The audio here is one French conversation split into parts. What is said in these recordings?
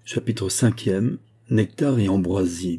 Chapitre 5e. Nectar et ambroisie.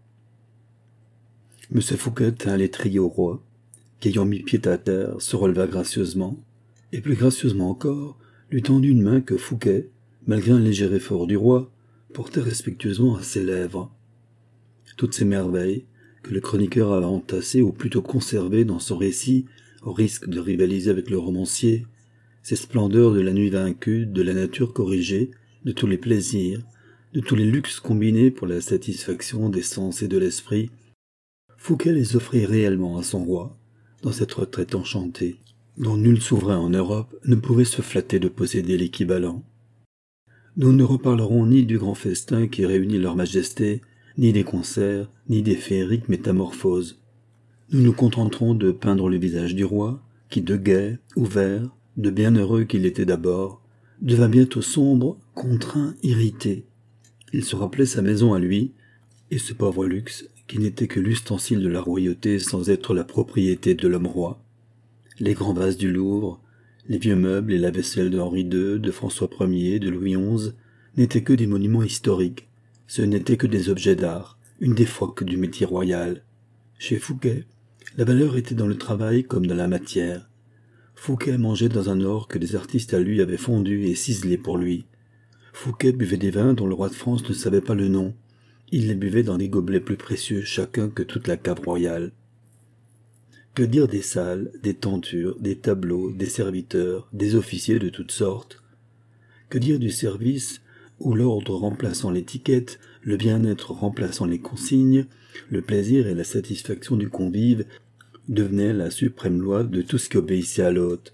M. Fouquet tint l'étrier au roi, qui, ayant mis pied à terre, se releva gracieusement, et plus gracieusement encore, lui tendit une main que Fouquet, malgré un léger effort du roi, portait respectueusement à ses lèvres. Toutes ces merveilles, que le chroniqueur avait entassées ou plutôt conservées dans son récit, au risque de rivaliser avec le romancier, ces splendeurs de la nuit vaincue, de la nature corrigée, de tous les plaisirs, de tous les luxes combinés pour la satisfaction des sens et de l'esprit, Fouquet les offrit réellement à son roi, dans cette retraite enchantée, dont nul souverain en Europe ne pouvait se flatter de posséder l'équivalent. Nous ne reparlerons ni du grand festin qui réunit leur majesté, ni des concerts, ni des féeriques métamorphoses. Nous nous contenterons de peindre le visage du roi, qui de gai, ouvert, de bienheureux qu'il était d'abord, devint bientôt sombre, contraint, irrité. Il se rappelait sa maison à lui, et ce pauvre luxe, qui n'était que l'ustensile de la royauté sans être la propriété de l'homme roi. Les grands vases du Louvre, les vieux meubles et la vaisselle de Henri II, de François Ier, de Louis XI, n'étaient que des monuments historiques, ce n'étaient que des objets d'art, une défroque du métier royal. Chez Fouquet, la valeur était dans le travail comme dans la matière. Fouquet mangeait dans un or que des artistes à lui avaient fondu et ciselé pour lui. Fouquet buvait des vins dont le roi de France ne savait pas le nom. Il les buvait dans des gobelets plus précieux chacun que toute la cave royale. Que dire des salles, des tentures, des tableaux, des serviteurs, des officiers de toutes sortes? Que dire du service où l'ordre remplaçant l'étiquette, le bien-être remplaçant les consignes, le plaisir et la satisfaction du convive devenaient la suprême loi de tout ce qui obéissait à l'hôte.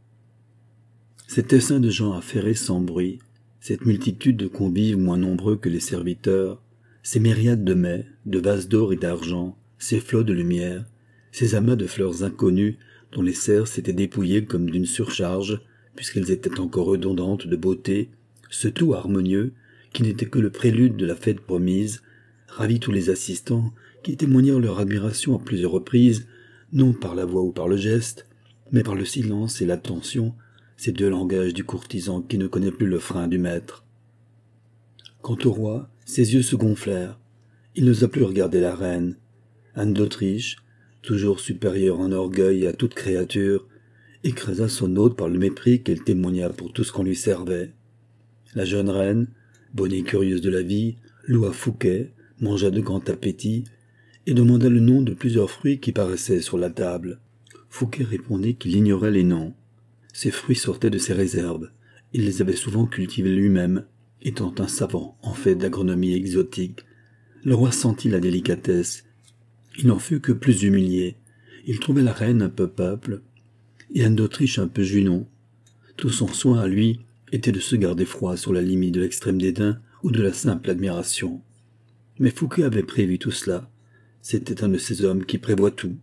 Cet essaim de gens affairés sans bruit, cette multitude de convives moins nombreux que les serviteurs, ces myriades de mets, de vases d'or et d'argent, ces flots de lumière, ces amas de fleurs inconnues dont les serres s'étaient dépouillées comme d'une surcharge, puisqu'elles étaient encore redondantes de beauté, ce tout harmonieux, qui n'était que le prélude de la fête promise, ravit tous les assistants, qui témoignèrent leur admiration à plusieurs reprises, non par la voix ou par le geste, mais par le silence et l'attention, ces deux langages du courtisan qui ne connaît plus le frein du maître. Quant au roi, ses yeux se gonflèrent. Il n'osa plus regarder la reine. Anne d'Autriche, toujours supérieure en orgueil à toute créature, écrasa son hôte par le mépris qu'elle témoigna pour tout ce qu'on lui servait. La jeune reine, bonne et curieuse de la vie, loua Fouquet, mangea de grand appétit, et demanda le nom de plusieurs fruits qui paraissaient sur la table. Fouquet répondit qu'il ignorait les noms. Ces fruits sortaient de ses réserves. Il les avait souvent cultivés lui-même, étant un savant en fait d'agronomie exotique. Le roi sentit la délicatesse. Il n'en fut que plus humilié. Il trouvait la reine un peu peuple, et Anne d'Autriche un peu Junon. Tout son soin à lui était de se garder froid sur la limite de l'extrême dédain ou de la simple admiration. Mais Fouquet avait prévu tout cela. C'était un de ces hommes qui prévoient tout.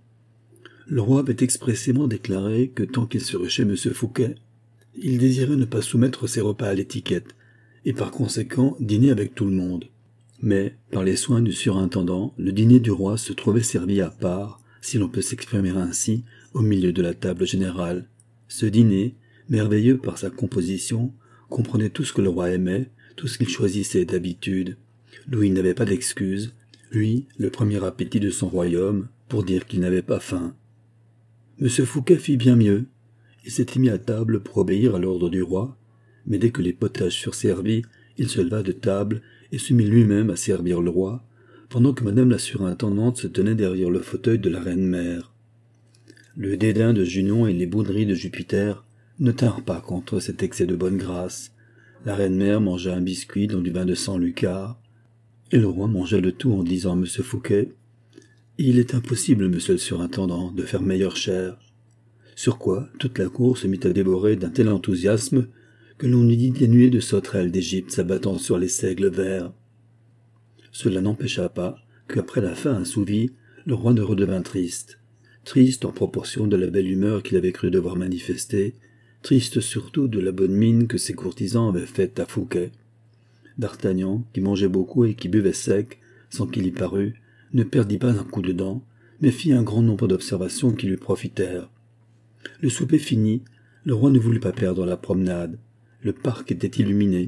Le roi avait expressément déclaré que tant qu'il serait chez M. Fouquet, il désirait ne pas soumettre ses repas à l'étiquette, et par conséquent dîner avec tout le monde. Mais, par les soins du surintendant, le dîner du roi se trouvait servi à part, si l'on peut s'exprimer ainsi, au milieu de la table générale. Ce dîner, merveilleux par sa composition, comprenait tout ce que le roi aimait, tout ce qu'il choisissait d'habitude. Louis n'avait pas d'excuse, lui, le premier appétit de son royaume, pour dire qu'il n'avait pas faim. M. Fouquet fit bien mieux. Il s'était mis à table pour obéir à l'ordre du roi, mais dès que les potages furent servis, il se leva de table et se mit lui-même à servir le roi, pendant que madame la surintendante se tenait derrière le fauteuil de la reine-mère. Le dédain de Junon et les bouderies de Jupiter ne tinrent pas contre cet excès de bonne grâce. La reine-mère mangea un biscuit dans du vin de San Lucas, et le roi mangea le tout en disant à M. Fouquet « Il est impossible, monsieur le surintendant, de faire meilleure chère. » Sur quoi toute la cour se mit à dévorer d'un tel enthousiasme que l'on eût dit dénué de sauterelles d'Égypte s'abattant sur les seigles verts. Cela n'empêcha pas qu'après la faim assouvie, le roi ne redevint triste. Triste en proportion de la belle humeur qu'il avait cru devoir manifester, triste surtout de la bonne mine que ses courtisans avaient faite à Fouquet. D'Artagnan, qui mangeait beaucoup et qui buvait sec, sans qu'il y parût, ne perdit pas un coup de dent, mais fit un grand nombre d'observations qui lui profitèrent. Le souper fini, le roi ne voulut pas perdre la promenade. Le parc était illuminé.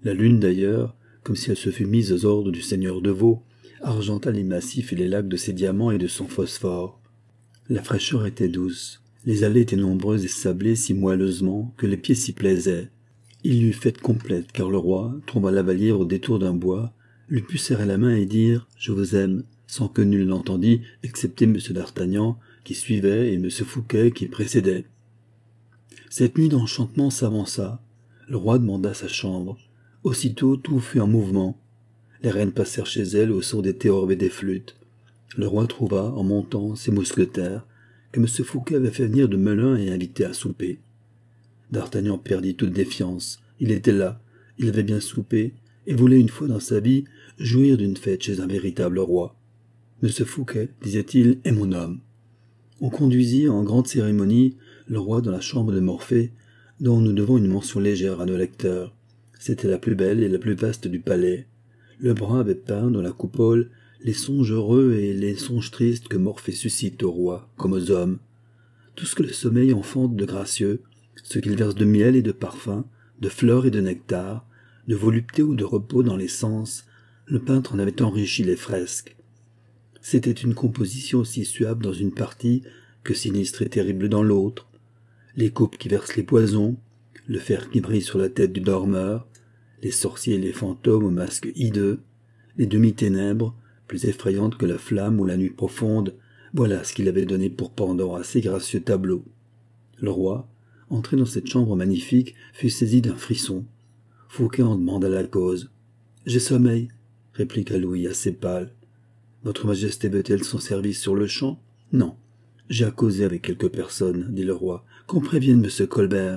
La lune, d'ailleurs, comme si elle se fût mise aux ordres du seigneur de Vaux, argenta les massifs et les lacs de ses diamants et de son phosphore. La fraîcheur était douce. Les allées étaient nombreuses et sablées si moelleusement que les pieds s'y plaisaient. Il y eut fête complète, car le roi, trouvant la Vallière au détour d'un bois, lui put serrer la main et dire « Je vous aime », sans que nul l'entendît, excepté M. d'Artagnan, qui suivait, et M. Fouquet, qui précédait. Cette nuit d'enchantement s'avança. Le roi demanda sa chambre. Aussitôt, tout fut en mouvement. Les reines passèrent chez elle au son des théorbes et des flûtes. Le roi trouva, en montant, ses mousquetaires, que M. Fouquet avait fait venir de Melun et invité à souper. D'Artagnan perdit toute défiance. Il était là, il avait bien soupé, et voulait une fois dans sa vie jouir d'une fête chez un véritable roi. M. Fouquet, disait-il, est mon homme. On conduisit en grande cérémonie le roi dans la chambre de Morphée, dont nous devons une mention légère à nos lecteurs. C'était la plus belle et la plus vaste du palais. Le brun avait peint dans la coupole les songes heureux et les songes tristes que Morphée suscite aux rois comme aux hommes. Tout ce que le sommeil enfante de gracieux, ce qu'il verse de miel et de parfum, de fleurs et de nectar, de volupté ou de repos dans les sens, le peintre en avait enrichi les fresques. C'était une composition aussi suave dans une partie que sinistre et terrible dans l'autre. Les coupes qui versent les poisons, le fer qui brille sur la tête du dormeur, les sorciers et les fantômes aux masques hideux, les demi-ténèbres, plus effrayantes que la flamme ou la nuit profonde, voilà ce qu'il avait donné pour pendant à ces gracieux tableaux. Le roi, entré dans cette chambre magnifique, fut saisi d'un frisson. Fouquet en demanda la cause. « J'ai sommeil, » répliqua Louis assez pâle. « Votre Majesté veut-elle son service sur le champ ? » « Non. J'ai à causer avec quelques personnes, » dit le roi. « Qu'on prévienne M. Colbert. »